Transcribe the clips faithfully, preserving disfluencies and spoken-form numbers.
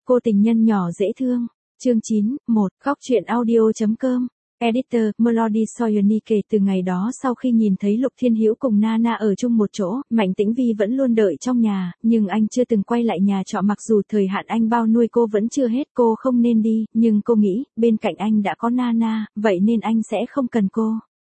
Cô tình nhân nhỏ dễ thương. Chương chín, một, khóc chuyện audio.com. Editor, Melody Soyoni. Kể từ ngày đó sau khi nhìn thấy Lục Thiên Hữu cùng Nana ở chung một chỗ, Mạnh Tĩnh Vi vẫn luôn đợi trong nhà, nhưng anh chưa từng quay lại nhà trọ mặc dù thời hạn anh bao nuôi cô vẫn chưa hết. Cô không nên đi, nhưng cô nghĩ, bên cạnh anh đã có Nana, vậy nên anh sẽ không cần cô.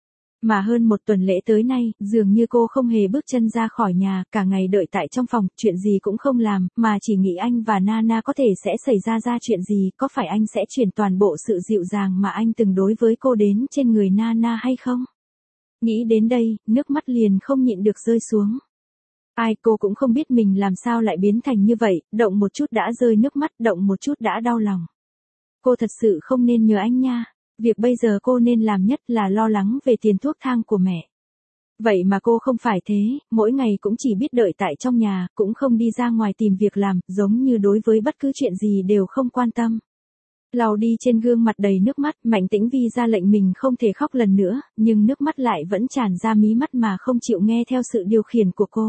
Mà hơn một tuần lễ tới nay, dường như cô không hề bước chân ra khỏi nhà, cả ngày đợi tại trong phòng, chuyện gì cũng không làm, mà chỉ nghĩ anh và Nana có thể sẽ xảy ra ra chuyện gì, có phải anh sẽ chuyển toàn bộ sự dịu dàng mà anh từng đối với cô đến trên người Nana hay không? Nghĩ đến đây, nước mắt liền không nhịn được rơi xuống. Ai cô cũng không biết mình làm sao lại biến thành như vậy, động một chút đã rơi nước mắt, động một chút đã đau lòng. Cô thật sự không nên nhờ anh nha. Việc bây giờ cô nên làm nhất là lo lắng về tiền thuốc thang của mẹ. Vậy mà cô không phải thế, mỗi ngày cũng chỉ biết đợi tại trong nhà, cũng không đi ra ngoài tìm việc làm, giống như đối với bất cứ chuyện gì đều không quan tâm. Lau đi trên gương mặt đầy nước mắt, Mạnh Tĩnh Vi ra lệnh mình không thể khóc lần nữa, nhưng nước mắt lại vẫn tràn ra mí mắt mà không chịu nghe theo sự điều khiển của cô.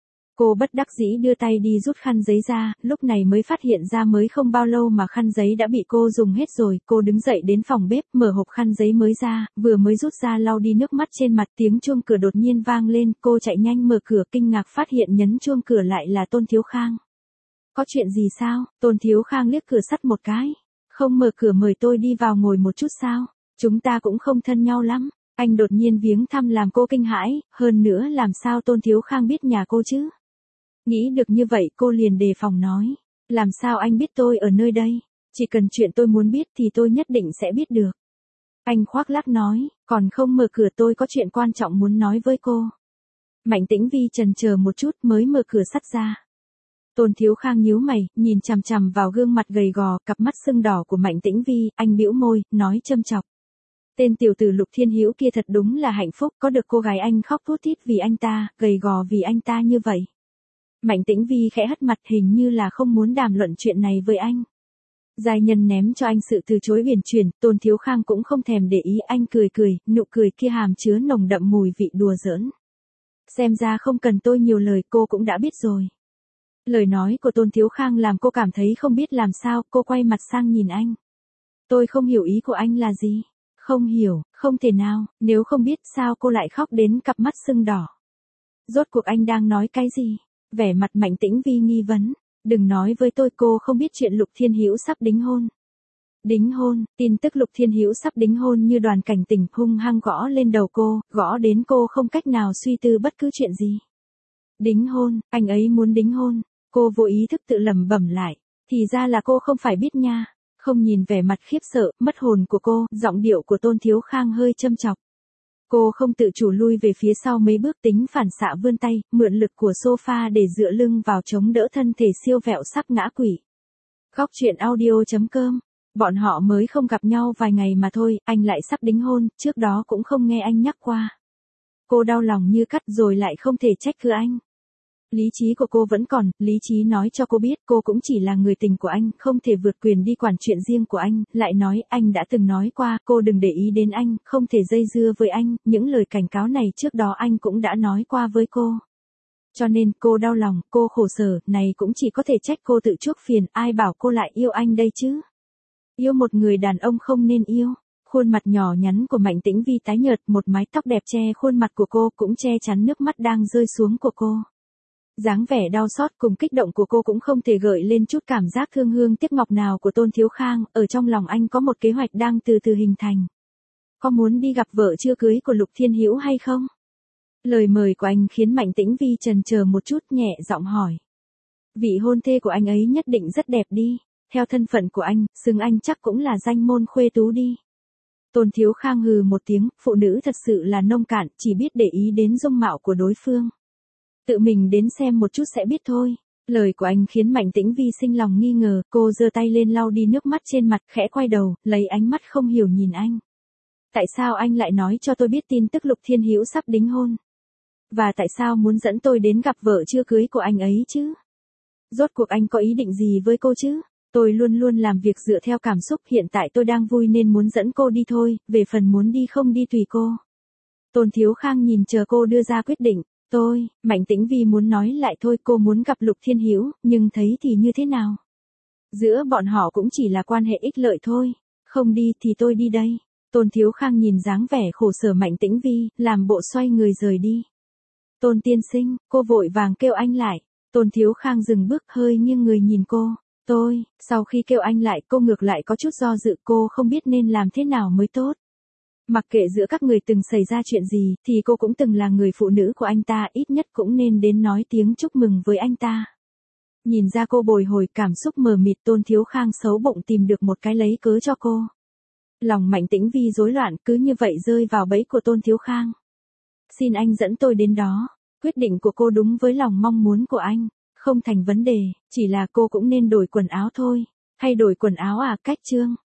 Cô bất đắc dĩ đưa tay đi rút khăn giấy ra, lúc này mới phát hiện ra mới không bao lâu mà khăn giấy đã bị cô dùng hết rồi. Cô đứng dậy đến phòng bếp, mở hộp khăn giấy mới ra, vừa mới rút ra lau đi nước mắt trên mặt, tiếng chuông cửa đột nhiên vang lên. Cô chạy nhanh mở cửa, kinh ngạc phát hiện nhấn chuông cửa lại là Tôn Thiếu Khang. Có chuyện gì sao? Tôn Thiếu Khang liếc cửa sắt một cái. Không mở cửa mời tôi đi vào ngồi một chút sao? Chúng ta cũng không thân nhau lắm. Anh đột nhiên viếng thăm làm cô kinh hãi, hơn nữa làm sao Tôn Thiếu Khang biết nhà cô chứ? Nghĩ được như vậy cô liền đề phòng nói. Làm sao anh biết tôi ở nơi đây? Chỉ cần chuyện tôi muốn biết thì tôi nhất định sẽ biết được. Anh khoác lác nói, còn không mở cửa tôi có chuyện quan trọng muốn nói với cô. Mạnh Tĩnh Vi chần chờ một chút mới mở cửa sắt ra. Tôn Thiếu Khang nhíu mày, nhìn chằm chằm vào gương mặt gầy gò, cặp mắt sưng đỏ của Mạnh Tĩnh Vi, anh bĩu môi, nói châm chọc. Tên tiểu tử Lục Thiên Hữu kia thật đúng là hạnh phúc, có được cô gái anh khóc thút thít vì anh ta, gầy gò vì anh ta như vậy. Mạnh Tĩnh Vi khẽ hất mặt, hình như là không muốn đàm luận chuyện này với anh. Giai nhân ném cho anh sự từ chối uyển chuyển, Tôn Thiếu Khang cũng không thèm để ý, anh cười cười, nụ cười kia hàm chứa nồng đậm mùi vị đùa giỡn. Xem ra không cần tôi nhiều lời, cô cũng đã biết rồi. Lời nói của Tôn Thiếu Khang làm cô cảm thấy không biết làm sao, cô quay mặt sang nhìn anh. Tôi không hiểu ý của anh là gì. Không hiểu, không thể nào, nếu không biết sao cô lại khóc đến cặp mắt sưng đỏ. Rốt cuộc anh đang nói cái gì? Vẻ mặt Mạnh Tĩnh Vi nghi vấn. Đừng nói với tôi cô không biết chuyện Lục Thiên Hữu sắp đính hôn. Đính hôn, tin tức Lục Thiên Hữu sắp đính hôn như đoàn cảnh tỉnh hung hăng gõ lên đầu cô, gõ đến cô không cách nào suy tư bất cứ chuyện gì. Đính hôn, anh ấy muốn đính hôn. Cô vô ý thức tự lẩm bẩm lại. Thì ra là cô không phải biết nha. Không nhìn vẻ mặt khiếp sợ, mất hồn của cô, giọng điệu của Tôn Thiếu Khang hơi châm chọc. Cô không tự chủ lui về phía sau mấy bước, tính phản xạ vươn tay, mượn lực của sofa để dựa lưng vào chống đỡ thân thể siêu vẹo sắp ngã quỵ. Khóc chuyện audio.com. Bọn họ mới không gặp nhau vài ngày mà thôi, anh lại sắp đính hôn, trước đó cũng không nghe anh nhắc qua. Cô đau lòng như cắt rồi lại không thể trách cứ anh. Lý trí của cô vẫn còn, lý trí nói cho cô biết cô cũng chỉ là người tình của anh, không thể vượt quyền đi quản chuyện riêng của anh, lại nói anh đã từng nói qua, cô đừng để ý đến anh, không thể dây dưa với anh, những lời cảnh cáo này trước đó anh cũng đã nói qua với cô. Cho nên cô đau lòng, cô khổ sở, này cũng chỉ có thể trách cô tự chuốc phiền, ai bảo cô lại yêu anh đây chứ? Yêu một người đàn ông không nên yêu. Khuôn mặt nhỏ nhắn của Mạnh Tĩnh Vi tái nhợt, một mái tóc đẹp che khuôn mặt của cô cũng che chắn nước mắt đang rơi xuống của cô. Dáng vẻ đau xót cùng kích động của cô cũng không thể gợi lên chút cảm giác thương hương tiếc ngọc nào của Tôn Thiếu Khang, ở trong lòng anh có một kế hoạch đang từ từ hình thành. Có muốn đi gặp vợ chưa cưới của Lục Thiên Hữu hay không? Lời mời của anh khiến Mạnh Tĩnh Vi chần chờ một chút, nhẹ giọng hỏi. Vị hôn thê của anh ấy nhất định rất đẹp đi, theo thân phận của anh, xưng anh chắc cũng là danh môn khuê tú đi. Tôn Thiếu Khang hừ một tiếng, phụ nữ thật sự là nông cạn, chỉ biết để ý đến dung mạo của đối phương. Tự mình đến xem một chút sẽ biết thôi. Lời của anh khiến Mạnh Tĩnh Vi sinh lòng nghi ngờ, cô giơ tay lên lau đi nước mắt trên mặt, khẽ quay đầu, lấy ánh mắt không hiểu nhìn anh. Tại sao anh lại nói cho tôi biết tin tức Lục Thiên Hữu sắp đính hôn? Và tại sao muốn dẫn tôi đến gặp vợ chưa cưới của anh ấy chứ? Rốt cuộc anh có ý định gì với cô chứ? Tôi luôn luôn làm việc dựa theo cảm xúc, hiện tại tôi đang vui nên muốn dẫn cô đi thôi, về phần muốn đi không đi tùy cô. Tôn Thiếu Khang nhìn chờ cô đưa ra quyết định. Tôi, Mạnh Tĩnh Vi muốn nói lại thôi, cô muốn gặp Lục Thiên Hữu, nhưng thấy thì như thế nào? Giữa bọn họ cũng chỉ là quan hệ ích lợi thôi. Không đi thì tôi đi đây. Tôn Thiếu Khang nhìn dáng vẻ khổ sở Mạnh Tĩnh Vi, làm bộ xoay người rời đi. Tôn tiên sinh, cô vội vàng kêu anh lại. Tôn Thiếu Khang dừng bước hơi nghiêng người nhìn cô. Tôi, sau khi kêu anh lại cô ngược lại có chút do dự, cô không biết nên làm thế nào mới tốt. Mặc kệ giữa các người từng xảy ra chuyện gì, thì cô cũng từng là người phụ nữ của anh ta, ít nhất cũng nên đến nói tiếng chúc mừng với anh ta. Nhìn ra cô bồi hồi cảm xúc mờ mịt, Tôn Thiếu Khang xấu bụng tìm được một cái lấy cớ cho cô. Lòng Mạnh Tĩnh Vi rối loạn, cứ như vậy rơi vào bẫy của Tôn Thiếu Khang. Xin anh dẫn tôi đến đó. Quyết định của cô đúng với lòng mong muốn của anh. Không thành vấn đề, chỉ là cô cũng nên đổi quần áo thôi. Thay đổi quần áo à, Cách Trương?